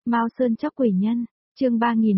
Mao Sơn chóc quỷ nhân, chương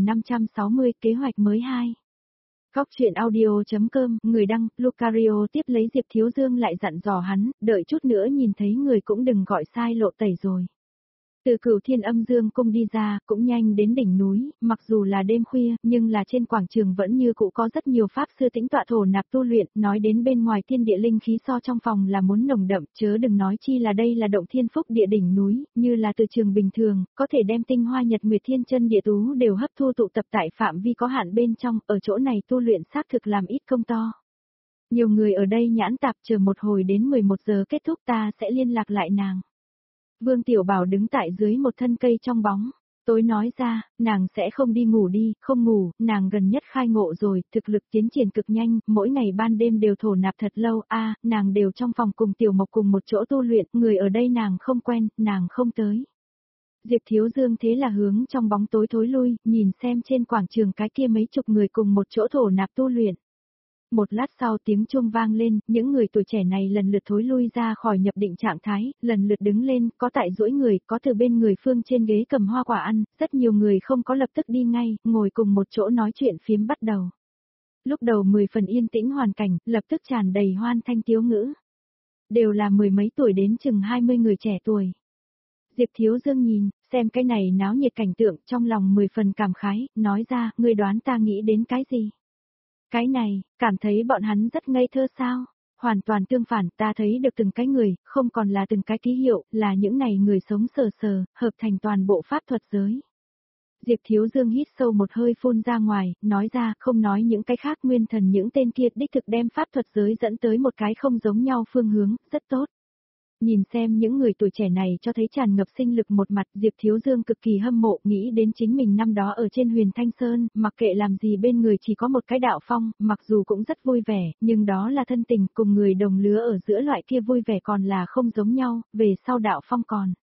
3560 kế hoạch mới 2. Góc truyện audio.com, người đăng, Lucario tiếp lấy Diệp Thiếu Dương lại dặn dò hắn, đợi chút nữa nhìn thấy người cũng đừng gọi sai lộ tẩy rồi. Từ Cửu Thiên Âm Dương cung đi ra, cũng nhanh đến đỉnh núi, mặc dù là đêm khuya, nhưng là trên quảng trường vẫn như cũ có rất nhiều pháp sư tĩnh tọa thổ nạp tu luyện, nói đến bên ngoài thiên địa linh khí so trong phòng là muốn nồng đậm, chớ đừng nói chi là đây là động thiên phúc địa đỉnh núi, như là từ trường bình thường, có thể đem tinh hoa nhật nguyệt thiên chân địa tú đều hấp thu tụ tập tại phạm vi có hạn bên trong, ở chỗ này tu luyện xác thực làm ít công to. Nhiều người ở đây nhãn tạp chờ một hồi đến 11 giờ kết thúc ta sẽ liên lạc lại nàng. Vương Tiểu Bảo đứng tại dưới một thân cây trong bóng, tối nói ra, nàng sẽ không đi ngủ đi, không ngủ, nàng gần nhất khai ngộ rồi, thực lực tiến triển cực nhanh, mỗi ngày ban đêm đều thổ nạp thật lâu, nàng đều trong phòng cùng Tiểu Mộc cùng một chỗ tu luyện, người ở đây nàng không quen, nàng không tới. Diệp Thiếu Dương thế là hướng trong bóng tối thối lui, nhìn xem trên quảng trường cái kia mấy chục người cùng một chỗ thổ nạp tu luyện. Một lát sau tiếng chuông vang lên, những người tuổi trẻ này lần lượt thối lui ra khỏi nhập định trạng thái, lần lượt đứng lên, có tại duỗi người, có từ bên người phương trên ghế cầm hoa quả ăn, rất nhiều người không có lập tức đi ngay, ngồi cùng một chỗ nói chuyện phiếm bắt đầu. Lúc đầu 10 phần yên tĩnh hoàn cảnh, lập tức tràn đầy hoan thanh tiếu ngữ. Đều là mười mấy tuổi đến chừng 20 người trẻ tuổi. Diệp Thiếu Dương nhìn, xem cái này náo nhiệt cảnh tượng, trong lòng 10 phần cảm khái, nói ra, ngươi đoán ta nghĩ đến cái gì? Cái này, cảm thấy bọn hắn rất ngây thơ sao? Hoàn toàn tương phản, ta thấy được từng cái người, không còn là từng cái ký hiệu, là những này người sống sờ sờ, hợp thành toàn bộ pháp thuật giới. Diệp Thiếu Dương hít sâu một hơi phun ra ngoài, nói ra, không nói những cái khác nguyên thần những tên kia đích thực đem pháp thuật giới dẫn tới một cái không giống nhau phương hướng, rất tốt. Nhìn xem những người tuổi trẻ này cho thấy tràn ngập sinh lực một mặt, Diệp Thiếu Dương cực kỳ hâm mộ, nghĩ đến chính mình năm đó ở trên Huyền Thanh Sơn, mặc kệ làm gì bên người chỉ có một cái đạo phong, mặc dù cũng rất vui vẻ, nhưng đó là thân tình cùng người đồng lứa ở giữa loại kia vui vẻ còn là không giống nhau, về sau đạo phong còn.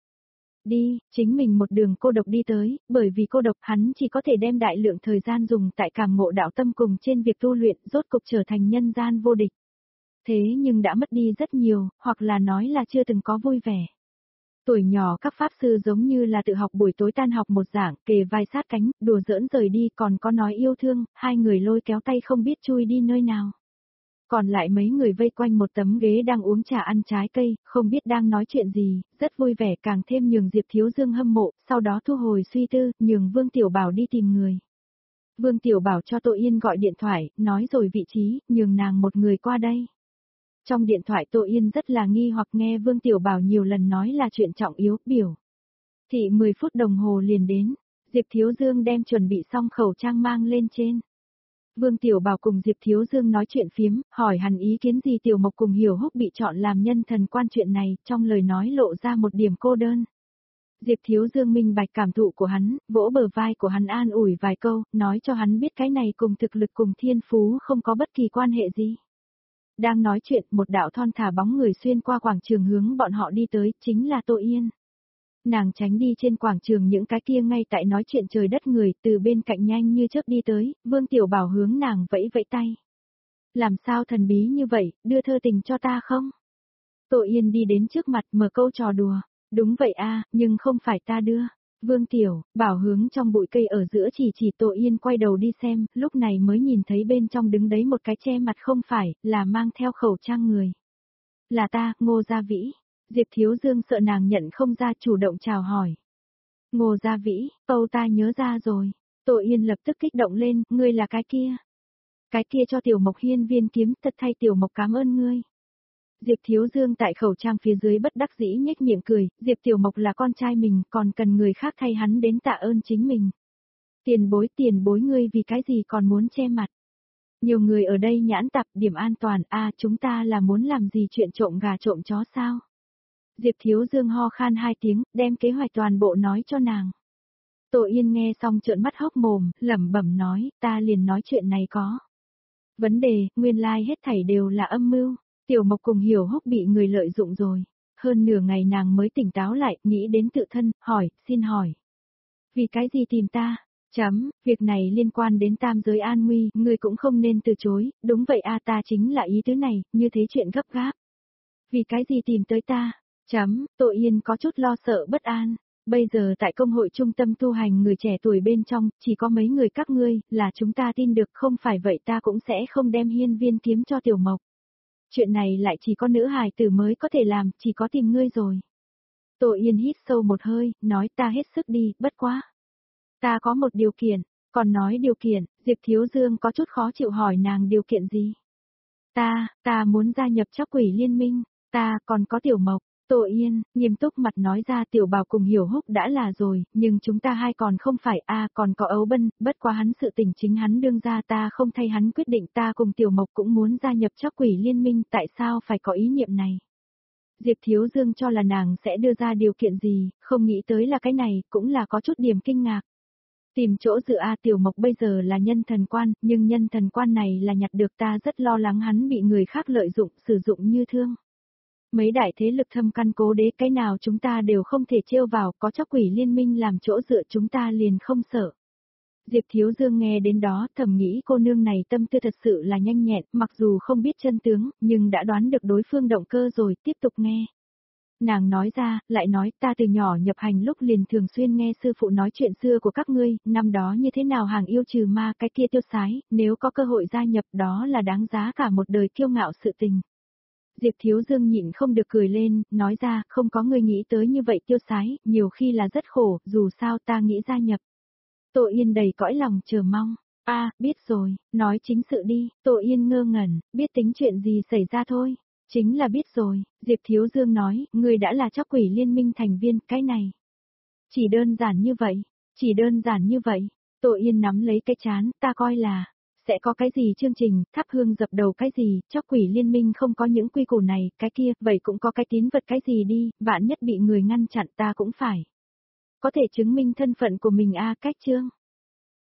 Đi, chính mình một đường cô độc đi tới, bởi vì cô độc hắn chỉ có thể đem đại lượng thời gian dùng tại cảm ngộ đạo tâm cùng trên việc tu luyện, rốt cục trở thành nhân gian vô địch. Thế nhưng đã mất đi rất nhiều, hoặc là nói là chưa từng có vui vẻ. Tuổi nhỏ các pháp sư giống như là tự học buổi tối tan học một dạng, kề vai sát cánh, đùa giỡn rời đi còn có nói yêu thương, hai người lôi kéo tay không biết chui đi nơi nào. Còn lại mấy người vây quanh một tấm ghế đang uống trà ăn trái cây, không biết đang nói chuyện gì, rất vui vẻ càng thêm nhường Diệp Thiếu Dương hâm mộ, sau đó thu hồi suy tư, nhường Vương Tiểu Bảo đi tìm người. Vương Tiểu Bảo cho Tô Yên gọi điện thoại, nói rồi vị trí, nhường nàng một người qua đây. Trong điện thoại Tô Yên rất là nghi hoặc nghe Vương Tiểu Bảo nhiều lần nói là chuyện trọng yếu, biểu. Thị 10 phút đồng hồ liền đến, Diệp Thiếu Dương đem chuẩn bị xong khẩu trang mang lên trên. Vương Tiểu Bảo cùng Diệp Thiếu Dương nói chuyện phiếm, hỏi hắn ý kiến gì Tiểu Mộc cùng Hiểu Húc bị chọn làm nhân thần quan chuyện này, trong lời nói lộ ra một điểm cô đơn. Diệp Thiếu Dương minh bạch cảm thụ của hắn, vỗ bờ vai của hắn an ủi vài câu, nói cho hắn biết cái này cùng thực lực cùng thiên phú không có bất kỳ quan hệ gì. Đang nói chuyện, một đạo thon thả bóng người xuyên qua quảng trường hướng bọn họ đi tới, chính là Tô Yên. Nàng tránh đi trên quảng trường những cái kia ngay tại nói chuyện trời đất người, từ bên cạnh nhanh như chớp đi tới, Vương Tiểu Bảo hướng nàng vẫy vẫy tay. Làm sao thần bí như vậy, đưa thơ tình cho ta không? Tô Yên đi đến trước mặt mở câu trò đùa, đúng vậy nhưng không phải ta đưa. Vương Tiểu Bảo hướng trong bụi cây ở giữa chỉ Tô Yên quay đầu đi xem, lúc này mới nhìn thấy bên trong đứng đấy một cái che mặt không phải, là mang theo khẩu trang người. Là ta, Ngô Gia Vĩ. Diệp Thiếu Dương sợ nàng nhận không ra chủ động chào hỏi. Ngô Gia Vĩ, ta nhớ ra rồi. Tô Yên lập tức kích động lên, ngươi là cái kia. Cái kia cho Tiểu Mộc hiên viên kiếm, thật thay Tiểu Mộc cảm ơn ngươi. Diệp Thiếu Dương tại khẩu trang phía dưới bất đắc dĩ nhếch miệng cười, Diệp Tiểu Mộc là con trai mình, còn cần người khác thay hắn đến tạ ơn chính mình. Tiền bối ngươi vì cái gì còn muốn che mặt. Nhiều người ở đây nhãn tạp điểm an toàn, chúng ta là muốn làm gì chuyện trộm gà trộm chó sao? Diệp Thiếu Dương ho khan 2 tiếng, đem kế hoạch toàn bộ nói cho nàng. Tô Yên nghe xong trợn mắt hốc mồm, lẩm bẩm nói, ta liền nói chuyện này có. Vấn đề, nguyên lai hết thảy đều là âm mưu. Tiểu Mộc cùng Hiểu Húc bị người lợi dụng rồi. Hơn nửa ngày nàng mới tỉnh táo lại, nghĩ đến tự thân, xin hỏi. Vì cái gì tìm ta? Việc này liên quan đến tam giới an nguy, ngươi cũng không nên từ chối, đúng vậy ta chính là ý tứ này, như thế chuyện gấp gáp. Vì cái gì tìm tới ta? Tô Yên có chút lo sợ bất an. Bây giờ tại công hội trung tâm tu hành người trẻ tuổi bên trong, chỉ có mấy người các ngươi, là chúng ta tin được, không phải vậy ta cũng sẽ không đem hiên viên kiếm cho Tiểu Mộc. Chuyện này lại chỉ có nữ hài tử mới có thể làm, chỉ có tìm ngươi rồi. Tô Yên hít sâu một hơi, nói ta hết sức đi, bất quá. Ta có một điều kiện, còn nói điều kiện, Diệp Thiếu Dương có chút khó chịu hỏi nàng điều kiện gì. Ta muốn gia nhập Trác Quỷ Liên Minh, ta còn có Tiểu Mộc. Tô Yên, nghiêm túc mặt nói ra Tiểu Bảo cùng Hiểu Húc đã là rồi, nhưng chúng ta hai còn không phải còn có Ấu Bân, bất quá hắn sự tình chính hắn đương ra ta không thay hắn quyết định ta cùng Tiểu Mộc cũng muốn gia nhập Trác Quỷ Liên Minh, tại sao phải có ý niệm này? Diệp Thiếu Dương cho là nàng sẽ đưa ra điều kiện gì, không nghĩ tới là cái này, cũng là có chút điểm kinh ngạc. Tìm chỗ dựa Tiểu Mộc bây giờ là nhân thần quan, nhưng nhân thần quan này là nhặt được ta rất lo lắng hắn bị người khác lợi dụng, sử dụng như thương. Mấy đại thế lực thâm căn cố đế cái nào chúng ta đều không thể trêu vào, có Trác Quỷ Liên Minh làm chỗ dựa chúng ta liền không sợ. Diệp Thiếu Dương nghe đến đó thầm nghĩ cô nương này tâm tư thật sự là nhanh nhẹn, mặc dù không biết chân tướng, nhưng đã đoán được đối phương động cơ rồi, tiếp tục nghe. Nàng nói ra, lại nói ta từ nhỏ nhập hành lúc liền thường xuyên nghe sư phụ nói chuyện xưa của các ngươi, năm đó như thế nào hàng yêu trừ ma cái kia tiêu sái, nếu có cơ hội gia nhập đó là đáng giá cả một đời kiêu ngạo sự tình. Diệp Thiếu Dương nhịn không được cười lên, nói ra, không có người nghĩ tới như vậy tiêu sái, nhiều khi là rất khổ, dù sao ta nghĩ gia nhập. Tô Yên đầy cõi lòng chờ mong. Biết rồi, nói chính sự đi, Tô Yên ngơ ngẩn, biết tính chuyện gì xảy ra thôi. Chính là biết rồi, Diệp Thiếu Dương nói, người đã là Trác Quỷ Liên Minh thành viên, cái này. Chỉ đơn giản như vậy, chỉ đơn giản như vậy. Tô Yên nắm lấy cái chán, ta coi là, sẽ có cái gì chương trình, thắp hương dập đầu cái gì, Trác Quỷ Liên Minh không có những quy củ này, cái kia, vậy cũng có cái tín vật cái gì đi, vạn nhất bị người ngăn chặn ta cũng phải. Có thể chứng minh thân phận của mình cách chương.